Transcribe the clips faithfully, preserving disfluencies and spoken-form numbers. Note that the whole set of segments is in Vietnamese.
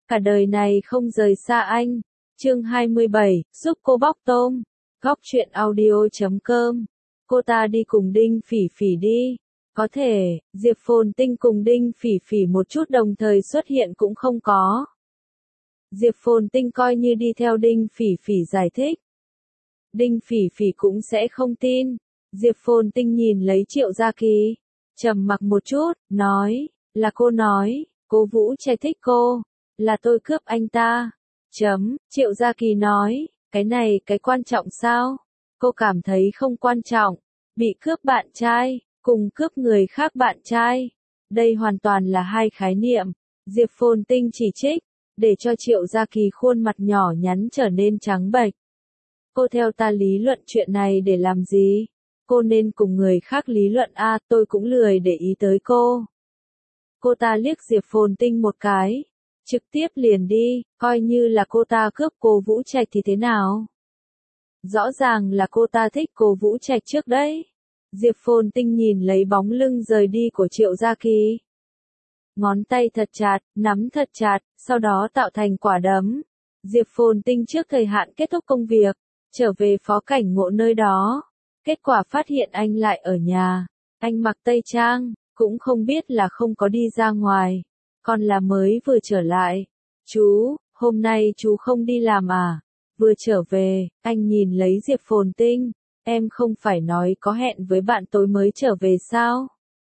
cả đời này không rời xa anh. Chương hai mươi bảy, giúp cô bóc tôm. Góc truyện audio chấm com. Cô ta đi cùng Đinh Phỉ Phỉ đi. Có thể, Diệp Phồn Tinh cùng Đinh Phỉ Phỉ một chút đồng thời xuất hiện cũng không có. Diệp Phồn Tinh coi như đi theo Đinh Phỉ Phỉ giải thích. Đinh Phỉ Phỉ cũng sẽ không tin. Diệp Phồn Tinh nhìn lấy Triệu Gia Kỳ, trầm mặc một chút, nói, là cô nói, cô Vũ Trạch thích cô, là tôi cướp anh ta. Chấm, Triệu Gia Kỳ nói, cái này cái quan trọng sao? Cô cảm thấy không quan trọng, bị cướp bạn trai, cùng cướp người khác bạn trai. Đây hoàn toàn là hai khái niệm. Diệp Phồn Tinh chỉ trích, để cho Triệu Gia Kỳ khuôn mặt nhỏ nhắn trở nên trắng bệch. Cô theo ta lý luận chuyện này để làm gì? Cô nên cùng người khác lý luận a, à, tôi cũng lười để ý tới cô. Cô ta liếc Diệp Phồn Tinh một cái, trực tiếp liền đi, coi như là cô ta cướp cô Vũ Trạch thì thế nào? Rõ ràng là cô ta thích cô Vũ Trạch trước đấy. Diệp Phồn Tinh nhìn lấy bóng lưng rời đi của Triệu Gia Kỳ. Ngón tay thật chặt, nắm thật chặt, sau đó tạo thành quả đấm. Diệp Phồn Tinh trước thời hạn kết thúc công việc, trở về Phó Cảnh Ngộ nơi đó. Kết quả phát hiện anh lại ở nhà. Anh mặc tây trang, cũng không biết là không có đi ra ngoài, còn là mới vừa trở lại. Chú, hôm nay chú không đi làm à? Vừa trở về, anh nhìn lấy Diệp Phồn Tinh. Em không phải nói có hẹn với bạn tối mới trở về sao?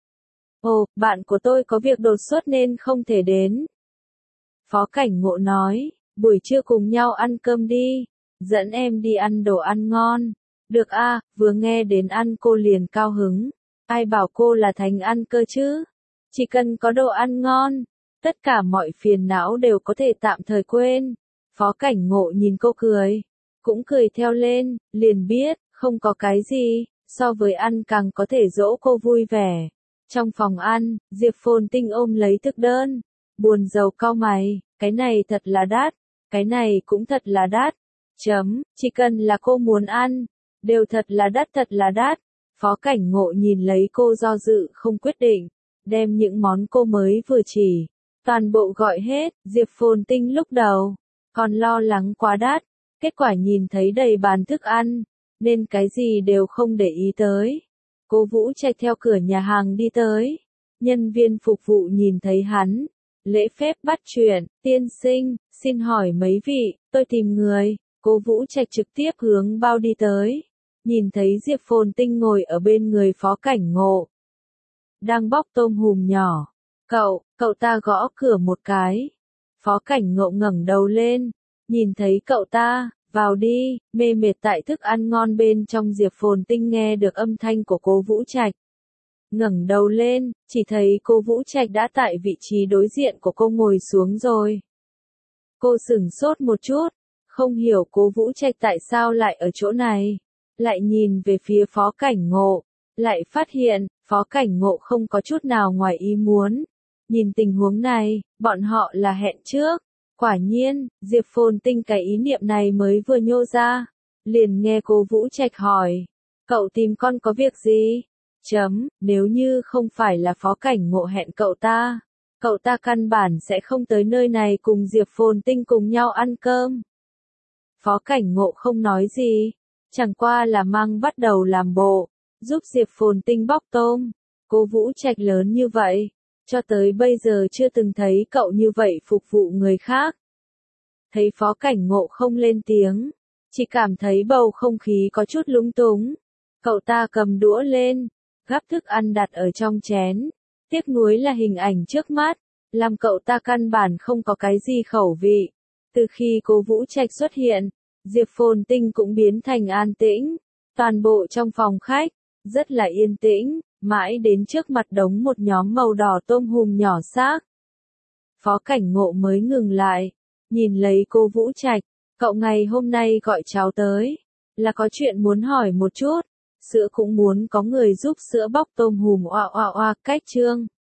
Ồ, bạn của tôi có việc đột xuất nên không thể đến. Phó Cảnh Ngộ nói, buổi trưa cùng nhau ăn cơm đi, dẫn em đi ăn đồ ăn ngon. Được a, à, vừa nghe đến ăn cô liền cao hứng. Ai bảo cô là thánh ăn cơ chứ? Chỉ cần có đồ ăn ngon, tất cả mọi phiền não đều có thể tạm thời quên. Phó Cảnh Ngộ nhìn cô cười, cũng cười theo lên, liền biết, không có cái gì, so với ăn càng có thể dỗ cô vui vẻ. Trong phòng ăn, Diệp Phồn Tinh ôm lấy thực đơn, buồn rầu cau mày, cái này thật là đắt, cái này cũng thật là đắt. Chấm, chỉ cần là cô muốn ăn, đều thật là đắt thật là đắt. Phó Cảnh Ngộ nhìn lấy cô do dự không quyết định, đem những món cô mới vừa chỉ, toàn bộ gọi hết. Diệp Phồn Tinh lúc đầu còn lo lắng quá đắt, kết quả nhìn thấy đầy bàn thức ăn, nên cái gì đều không để ý tới. Cô Vũ Trạch theo cửa nhà hàng đi tới, nhân viên phục vụ nhìn thấy hắn, lễ phép bắt chuyện, tiên sinh, xin hỏi mấy vị, tôi tìm người. Cô Vũ Trạch trực tiếp hướng bao đi tới, nhìn thấy Diệp Phồn Tinh ngồi ở bên người Phó Cảnh Ngộ, đang bóc tôm hùm nhỏ. Cậu, cậu ta gõ cửa một cái. Phó Cảnh Ngộ ngẩng đầu lên, nhìn thấy cậu ta, vào đi, mê mệt tại thức ăn ngon bên trong. Diệp Phồn Tinh nghe được âm thanh của cô Vũ Trạch, ngẩng đầu lên, chỉ thấy cô Vũ Trạch đã tại vị trí đối diện của cô ngồi xuống rồi. Cô sửng sốt một chút, không hiểu cô Vũ Trạch tại sao lại ở chỗ này, lại nhìn về phía Phó Cảnh Ngộ, lại phát hiện, Phó Cảnh Ngộ không có chút nào ngoài ý muốn. Nhìn tình huống này, bọn họ là hẹn trước. Quả nhiên, Diệp Phồn Tinh cái ý niệm này mới vừa nhô ra, liền nghe cô Vũ Trạch hỏi, cậu tìm con có việc gì? Chấm, nếu như không phải là Phó Cảnh Ngộ hẹn cậu ta, cậu ta căn bản sẽ không tới nơi này cùng Diệp Phồn Tinh cùng nhau ăn cơm. Phó Cảnh Ngộ không nói gì, chẳng qua là mang bắt đầu làm bộ, giúp Diệp Phồn Tinh bóc tôm. Cô Vũ Trạch lớn như vậy, cho tới bây giờ chưa từng thấy cậu như vậy phục vụ người khác. Thấy Phó Cảnh Ngộ không lên tiếng, chỉ cảm thấy bầu không khí có chút lúng túng. Cậu ta cầm đũa lên, gắp thức ăn đặt ở trong chén. Tiếc nuối là hình ảnh trước mắt, làm cậu ta căn bản không có cái gì khẩu vị. Từ khi cô Vũ Trạch xuất hiện, Diệp Phồn Tinh cũng biến thành an tĩnh. Toàn bộ trong phòng khách, rất là yên tĩnh, mãi đến trước mặt đống một nhóm màu đỏ tôm hùm nhỏ xác. Phó Cảnh Ngộ mới ngừng lại, nhìn lấy cô Vũ Trạch, cậu ngày hôm nay gọi cháu tới, là có chuyện muốn hỏi một chút, sữa cũng muốn có người giúp sữa bóc tôm hùm. Oa oa oa, cách chương.